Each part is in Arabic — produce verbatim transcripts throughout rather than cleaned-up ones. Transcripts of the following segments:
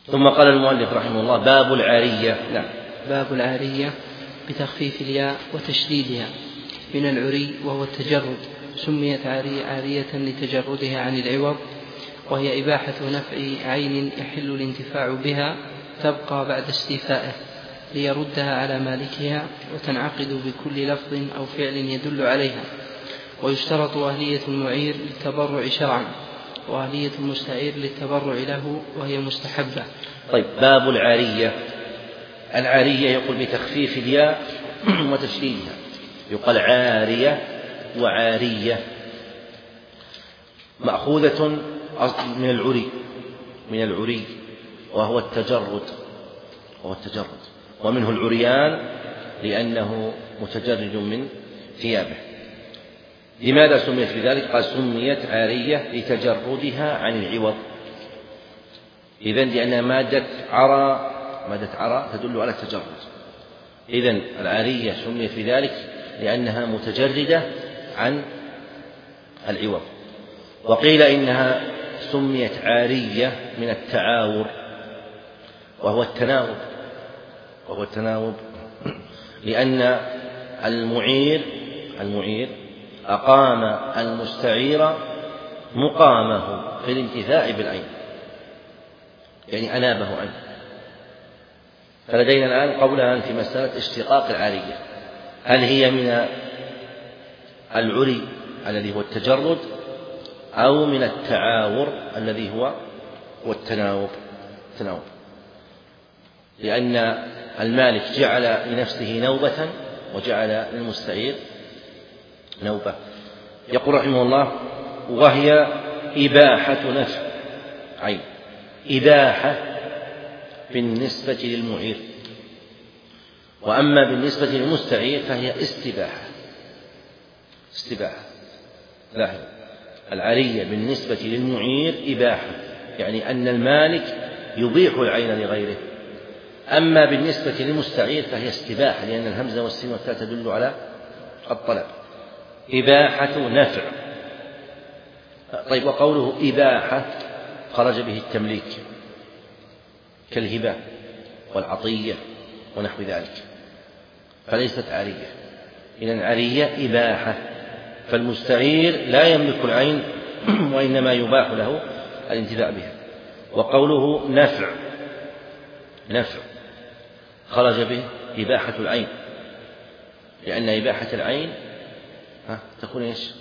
ثم قال المؤلف رحمه الله: باب العارية. نعم. باب العارية بتخفيف الياء وتشديدها من العري وهو التجرد، سميت عارية لتجردها عن العوض، وهي إباحة نفع عين يحل الانتفاع بها تبقى بعد استيفائه ليردها على مالكها، وتنعقد بكل لفظ أو فعل يدل عليها. ويشترط أهلية المعير للتبرع شرعا، وأهلية المستعير للتبرع له، وهي مستحبة. طيب، باب العارية. العارية يقول بتخفيف الياء وتشديدها، يقال عارية وعارية، مأخوذة من العري من العري وهو التجرد وهو التجرد ومنه العريان لأنه متجرد من ثيابه. لماذا سميت بذلك؟ قال: سميت عارية لتجردها عن العوض. إذن لأنها مادة عرى مادة عرى تدل على التجرد. إذن العارية سميت بذلك لأنها متجردة عن العوض. وقيل إنها سميت عارية من التعاور وهو التناوب وهو التناوب لأن المعير المعير أقام المستعير مقامه في الانتفاع بالعين، يعني أنابه عنه. فلدينا الآن قولان في مسألة اشتقاق العارية: هل هي من العري الذي هو التجرد أو من التعاور الذي هو هو التناوب التناوب لأن المالك جعل لنفسه نوبة وجعل للمستعير نوبة. يقول رحمه الله: وهي إباحة نفع عين. إباحة بالنسبة للمعير، وأما بالنسبة للمستعير فهي استباحة استباحة لاحظ، العارية بالنسبة للمعير إباحة، يعني أن المالك يبيح العين لغيره. أما بالنسبة للمستعير فهي استباحة، لأن الهمزة والسين والتاء تدل على الطلب. إباحة نفع. طيب، وقوله إباحة خرج به التمليك كالهبة والعطية ونحو ذلك، فليست عارية. إذن عارية إباحة، فالمستعير لا يملك العين وإنما يباح له الانتفاع بها. وقوله نفع نفع خرج به إباحة العين، لأن إباحة العين ها تكون إيش؟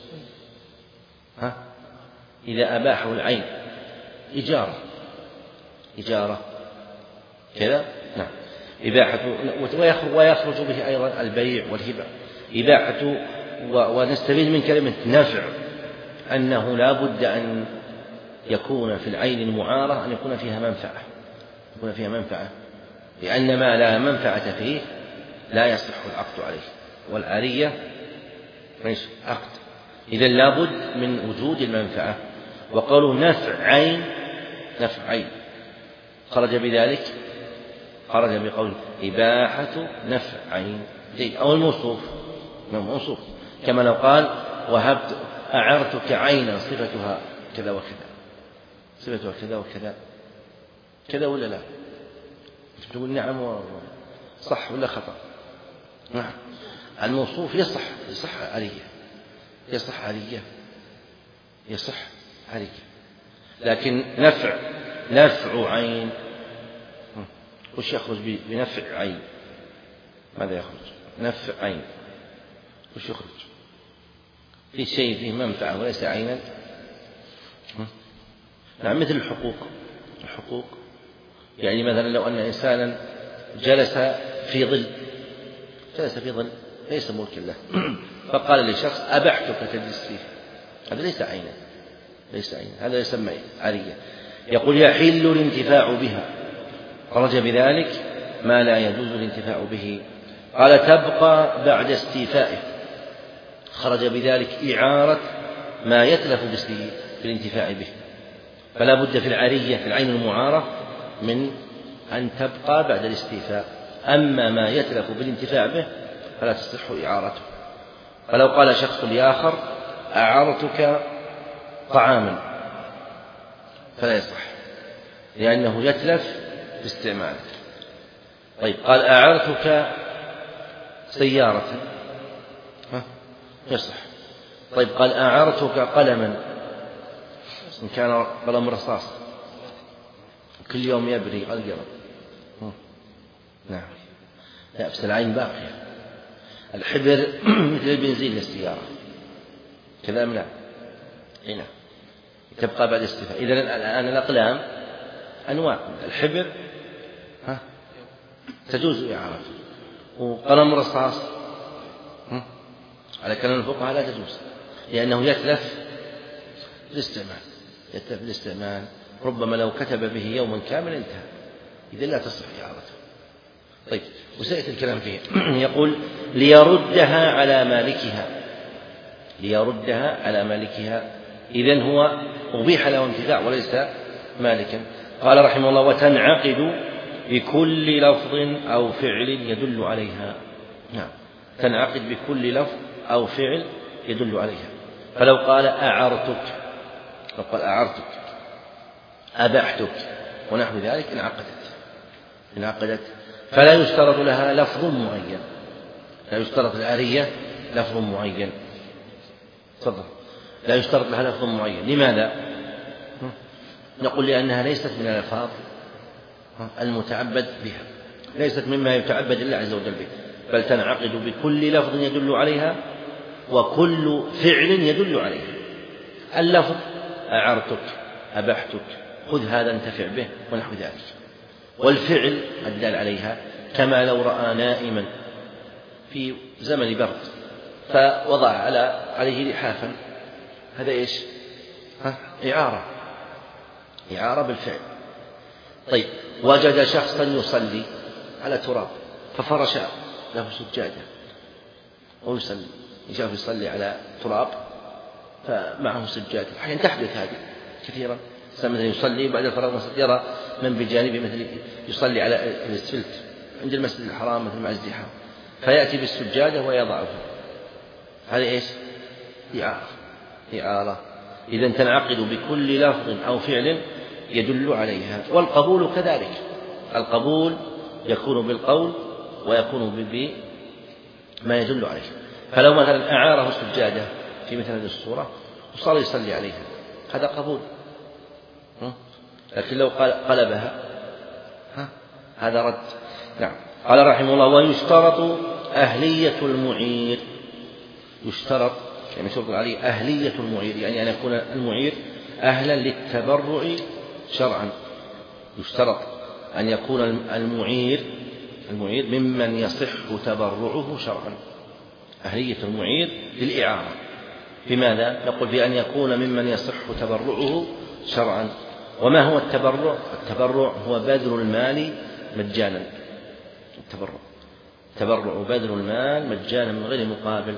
ها إذا أباحه العين إجارة إجارة كذا. نعم، إباحة. ويخرج به أيضا البيع والهبة إباحة. ونستفيد من كلمة نفع أنه لا بد أن يكون في العين المعارة أن يكون فيها منفعة يكون فيها منفعة لأن ما لا منفعة فيه لا يصح العقد عليه، والعارية عقد، إذن لا بد من وجود المنفعة. وقالوا نفع عين نفع عين خرج بذلك خرج بقول إباحة نفع عين، أو الموصوف موصوف، كما لو قال: وهبت أعرتك عينا صفتها كذا وكذا صفتها كذا وكذا كذا ولا لا؟ تقول نعم صح ولا خطأ؟ نعم، الموصوف يصح يصح عارية يصح عارية يصح عارية لكن نفع نفع عين وش يخرج بنفع عين؟ ماذا يخرج؟ نفع عين وش يخرج؟ في شيء فيه منفعة وليس عينا. نعم، مثل الحقوق الحقوق يعني مثلا لو أن إنسانا جلس في ظل جلس في ظل ليس ملكا له فقال لشخص: أبحتك تجلس فيه، هذا ليس عينا ليس عينا هذا يسمى عارية. يقول: يحل الانتفاع بها، خرج بذلك ما لا يجوز الانتفاع به. قال: تبقى بعد استيفائه، خرج بذلك إعارة ما يتلف بالانتفاع به. فلا بد في العارية في العين المعارة من أن تبقى بعد الاستيفاء، أما ما يتلف بالانتفاع به فلا تصح إعارته. فلو قال شخص لآخر: أعرتك طعاما، فلا يصح، لأنه يتلف باستعمالك. طيب قال أعرتك سيارة، ها يصح. طيب قال أعرتك قلما، إن كان قلم رصاص كل يوم يبري القلم، نعم لا بس العين باقية. الحبر مثل البنزين للسيارة كذا أم لا؟ هنا تبقى بعد استفاء. إذن الآن الأقلام أنواع، الحبر ها تجوز إعارته، وقلم رصاص على كلام الفقهاء لا تجوز، لأنه يتلف الاستعمال، يتلف الاستعمال، ربما لو كتب به يوما كامل انتهى، إذا لا تصح إعارته. طيب وسيأتي الكلام فيه. يقول ليردها على مالكها، ليردها على مالكها، إذن هو أبيح له انتفاع وليس مالكا. قال رحمه الله وتنعقد بكل لفظ أو فعل يدل عليها، نعم تنعقد بكل لفظ أو فعل يدل عليها. فلو قال أعرتك، لو قال أعرتك أبحتك ونحو ذلك انعقدت، انعقدت. فلا يشترط لها لفظ معين، لا يشترط الآلية لفظ معين. تفضل. لا يشترط لها لفظ معين. لماذا؟ نقول لأنها ليست من الألفاظ المتعبد بها، ليست مما يتعبد الله عز وجل به، بل تنعقد بكل لفظ يدل عليها وكل فعل يدل عليها. اللفظ أعرتك أبحتك خذ هذا انتفع به ونحو ذلك، والفعل الدال عليها كما لو رأى نائما في زمن برد فوضع على عليه لحافا، هذا إيش؟ ها؟ إعارة، إعارة بالفعل. طيب وجد شخصا يصلي على تراب ففرش له سجادة ويصلي، يشاف يصلي على تراب فمعه سجادة، أحيانا تحدث هذه كثيرا، مثلا يصلي بعد الفراغ من يرى من بجانبه مثل يصلي على الاسفلت عند المسجد الحرام مثل مع الزحام فيأتي بالسجادة ويضعها، هذا إيش؟ إعارة، إعارة. إذن تنعقد بكل لفظ أو فعل يدل عليها. والقبول كذلك، القبول يكون بالقول ويكون بما يدل عليه. فلو مثلا أعاره سجادة في مثل هذه الصورة وصار يصلي عليها هذا قبول، لكن لو قلبها هذا رد. نعم. قال رحمه الله ويشترط أهلية المعير، يشترط يعني شرط عليه أهلية المعير، يعني أن يكون المعير أهلا للتبرع شرعا، يشترط أن يكون المعير المعير ممن يصح تبرعه شرعا، أهلية المعير للإعارة. بماذا؟ نقول بأن يكون ممن يصح تبرعه شرعا. وما هو التبرع؟ التبرع هو بذل المال مجانا، التبرع تبرع بذل المال مجانا من غير مقابل.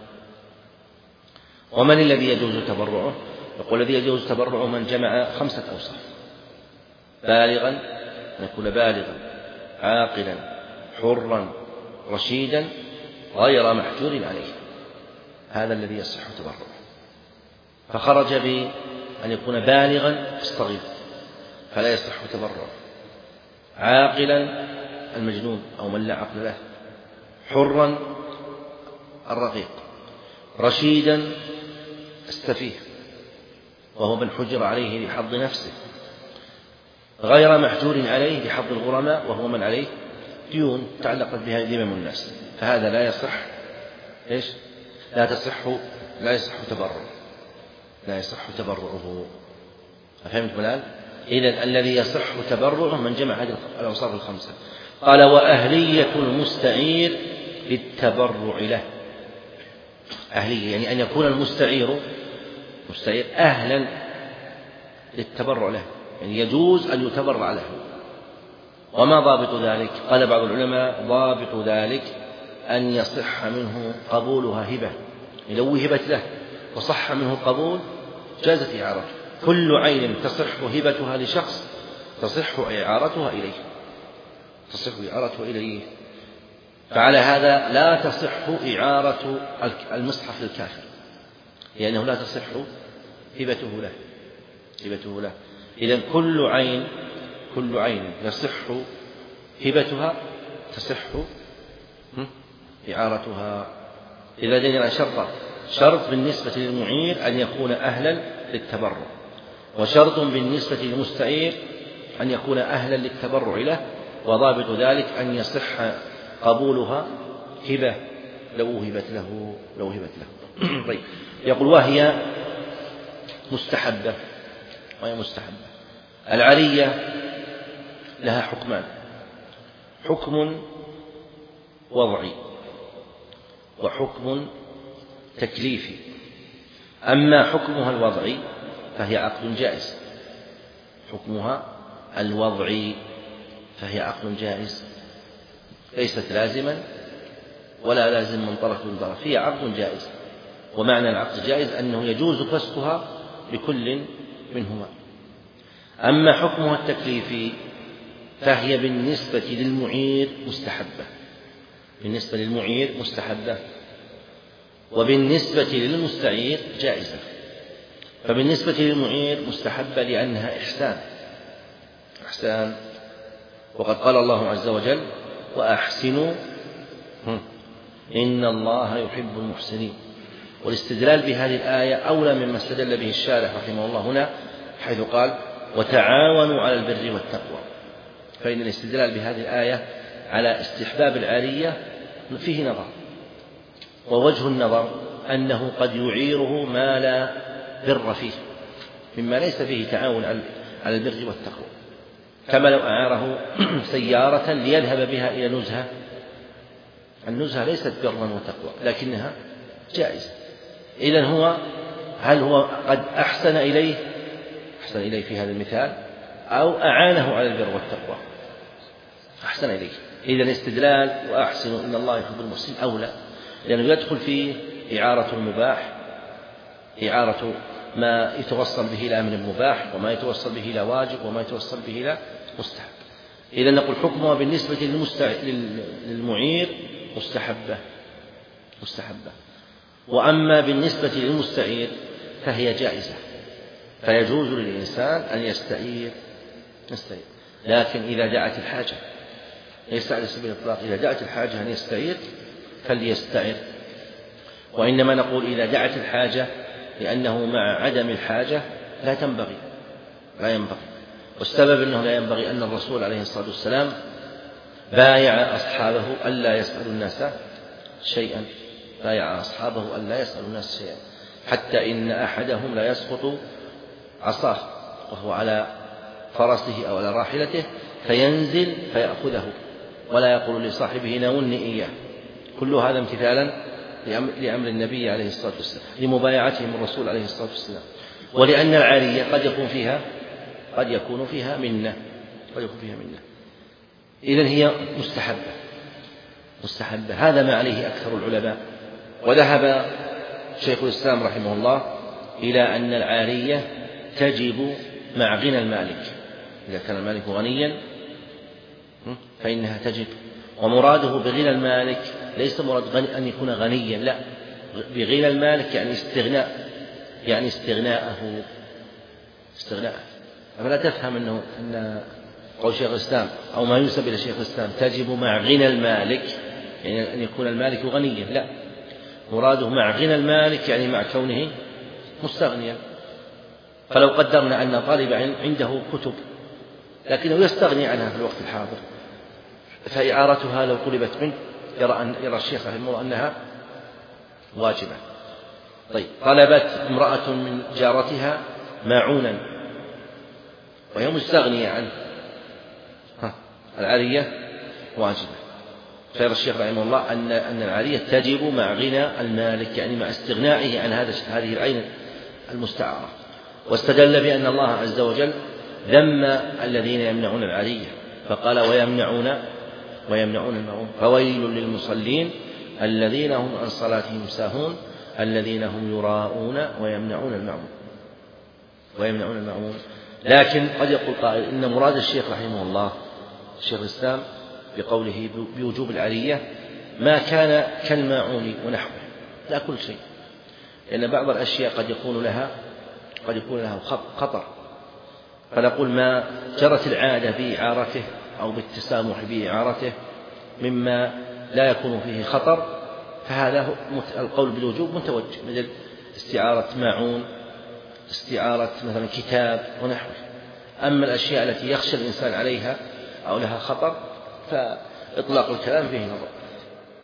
ومن الذي يجوز تبرعه؟ يقول الذي يجوز تبرعه من جمع خمسة أوصاف: بالغا، أن يكون بالغا، عاقلا، حرا، رشيدا، غير محجور عليه، هذا الذي يصح تبرعه. فخرج بأن يكون بالغا الصغير فلا يصح تبرعه، عاقلا المجنون أو من لا عقل له، حرا الرقيق، رشيدا السفيه وهو من حجر عليه لحظ نفسه، غير محجور عليه لحظ الغرماء وهو من عليه ديون تعلقت بها ذمم الناس، فهذا لا يصح إيش؟ لا تصح لا يصح تبرع لا يصح تبرعه. أفهمت الآن؟ إذن الذي يصح تبرعه من جمع هذه الأوصاف الخمسة. قال وأهلية المستعير للتبرع له، أهلية يعني أن يكون المستعير مستعير أهلا للتبرع له، يعني يجوز أن يتبرع له. وما ضابط ذلك؟ قال بعض العلماء ضابط ذلك أن يصح منه قبولها هبة، لو وهبت له وصح منه القبول جازت إعارته. كل عين تصح هبتها لشخص تصح إعارتها إليه، تصح إعارتها إليه. فعلى هذا لا تصح إعارة المصحف للكافر، لأنه لا تصح هبته له هبته له. إذن كل عين كل عين يصح هبتها تصح إعارتها. إذا جينا شرط شرط بالنسبة للمعير أن يكون أهلا للتبرع، وشرط بالنسبة للمستعير أن يكون أهلا للتبرع له، وضابط ذلك أن يصح قبولها هبة لو وهبت له لو وهبت له. طيب، يقول وهي مستحبة وهي مستحبة. العرية لها حكمان: حكم وضعي وحكم تكليفي. أما حكمها الوضعي فهي عقد جائز، حكمها الوضعي فهي عقد جائز، ليست لازما ولا لازم من طرف من طرف، هي عقد جائز. ومعنى العقد جائز أنه يجوز فسخها لكل منهما. أما حكمها التكليفي فهي بالنسبة للمعير مستحبة، بالنسبة للمعير مستحبة، وبالنسبة للمستعير جائزة. فبالنسبة للمعير مستحبة لأنها إحسان إحسان وقد قال الله عز وجل: وأحسنوا إن الله يحب المحسنين. والاستدلال بهذه الآية أولى مما استدل به الشارح رحمه الله هنا، حيث قال: وتعاونوا على البر والتقوى. فإن الاستدلال بهذه الآية على استحباب العارية فيه نظر، ووجه النظر أنه قد يعيره ما لا بر فيه، مما ليس فيه تعاون على البر والتقوى، كما لو أعاره سيارة ليذهب بها إلى نزهة. النزهة ليست برا وتقوى لكنها جائزة. إذن هو هل هو قد أحسن إليه أحسن إليه في هذا المثال، أو أعانه على البر والتقوى؟ أحسن إليه. إذن الاستدلال وأحسنوا إن الله يحب المحسنين أولى، لأنه يدخل فيه إعارة المباح، إعارة ما يتوصل به إلى أمر مباح، وما يتوصل به إلى واجب، وما يتوصل به إلى مستحب. إذن نقول حكمها بالنسبة للمستع... للمعير مستحبة مستحبة وأما بالنسبة للمستعير فهي جائزة، فيجوز للإنسان أن يستعير يستعير لكن إذا دعت الحاجة، ليس على سبيل الإطلاق، إذا دعت الحاجة أن يستعير فليستعير. وإنما نقول إذا دعت الحاجة لأنه مع عدم الحاجة لا تنبغي لا ينبغي والسبب أنه لا ينبغي أن الرسول عليه الصلاة والسلام بايع أصحابه ألا يسألوا الناس شيئا بايع أصحابه ألا يسألوا الناس شيئا، حتى إن أحدهم لا يسقط عصاه وهو على فرسه أو على راحلته فينزل فيأخذه ولا يقول لصاحبه ناولني إياه. كل هذا امتثالا لأمر النبي عليه الصلاة والسلام، لمبايعتهم الرسول عليه الصلاة والسلام. ولأن العارية قد يكون فيها قد يكون فيها منة قد يكون فيها منة إذن هي مستحبة مستحبة هذا ما عليه أكثر العلماء. وذهب شيخ الإسلام رحمه الله إلى أن العارية تجب مع غنى المالك، إذا كان المالك غنيا فإنها تجب. ومراده بغنى المالك ليس مراد غني أن يكون غنيا، لا، بغنى المالك يعني استغناء يعني استغناءه استغناءه فلا تفهم أنه أن قول شيخ الإسلام أو ما ينسب إلى شيخ الإسلام تجب مع غنى المالك يعني أن يكون المالك غنيا، لا، مراده مع غنى المالك يعني مع كونه مستغنيا. فلو قدرنا أن طالب عنده كتب لكنه يستغني عنها في الوقت الحاضر فإعارتها لو طلبت منه يرى, أن يرى الشيخ رحمه الله أنها واجبة. طيب، طلبت امرأة من جارتها ماعونا وهي مستغنية عنه، العارية واجبة. فيرى الشيخ رحمه الله أن أن العارية تجب مع غنى المالك يعني مع استغنائه عن هذا هذه العين المستعارة. واستدل بأن الله عز وجل ذم الذين يمنعون العارية فقال ويمنعون ويمنعون الماعون فويل للمصلين الذين هم عن صلاتهم ساهون الذين هم يراءون ويمنعون الماعون ويمنعون الماعون. لكن قد يقول قائل إن مراد الشيخ رحمه الله الشيخ الإسلام بقوله بوجوب العارية ما كان كالماعون ونحوه، لا كل شيء، لأن بعض الأشياء قد يكون لها قد يكون لها خطر فنقول ما جرت العادة بإعارته أو بالتسامح بإعارته مما لا يكون فيه خطر فهذا هو القول بالوجوب متوجه، مثل استعارة ماعون، استعارة مثلا كتاب ونحوه. أما الأشياء التي يخشى الإنسان عليها أو لها خطر فإطلاق الكلام فيه نظر.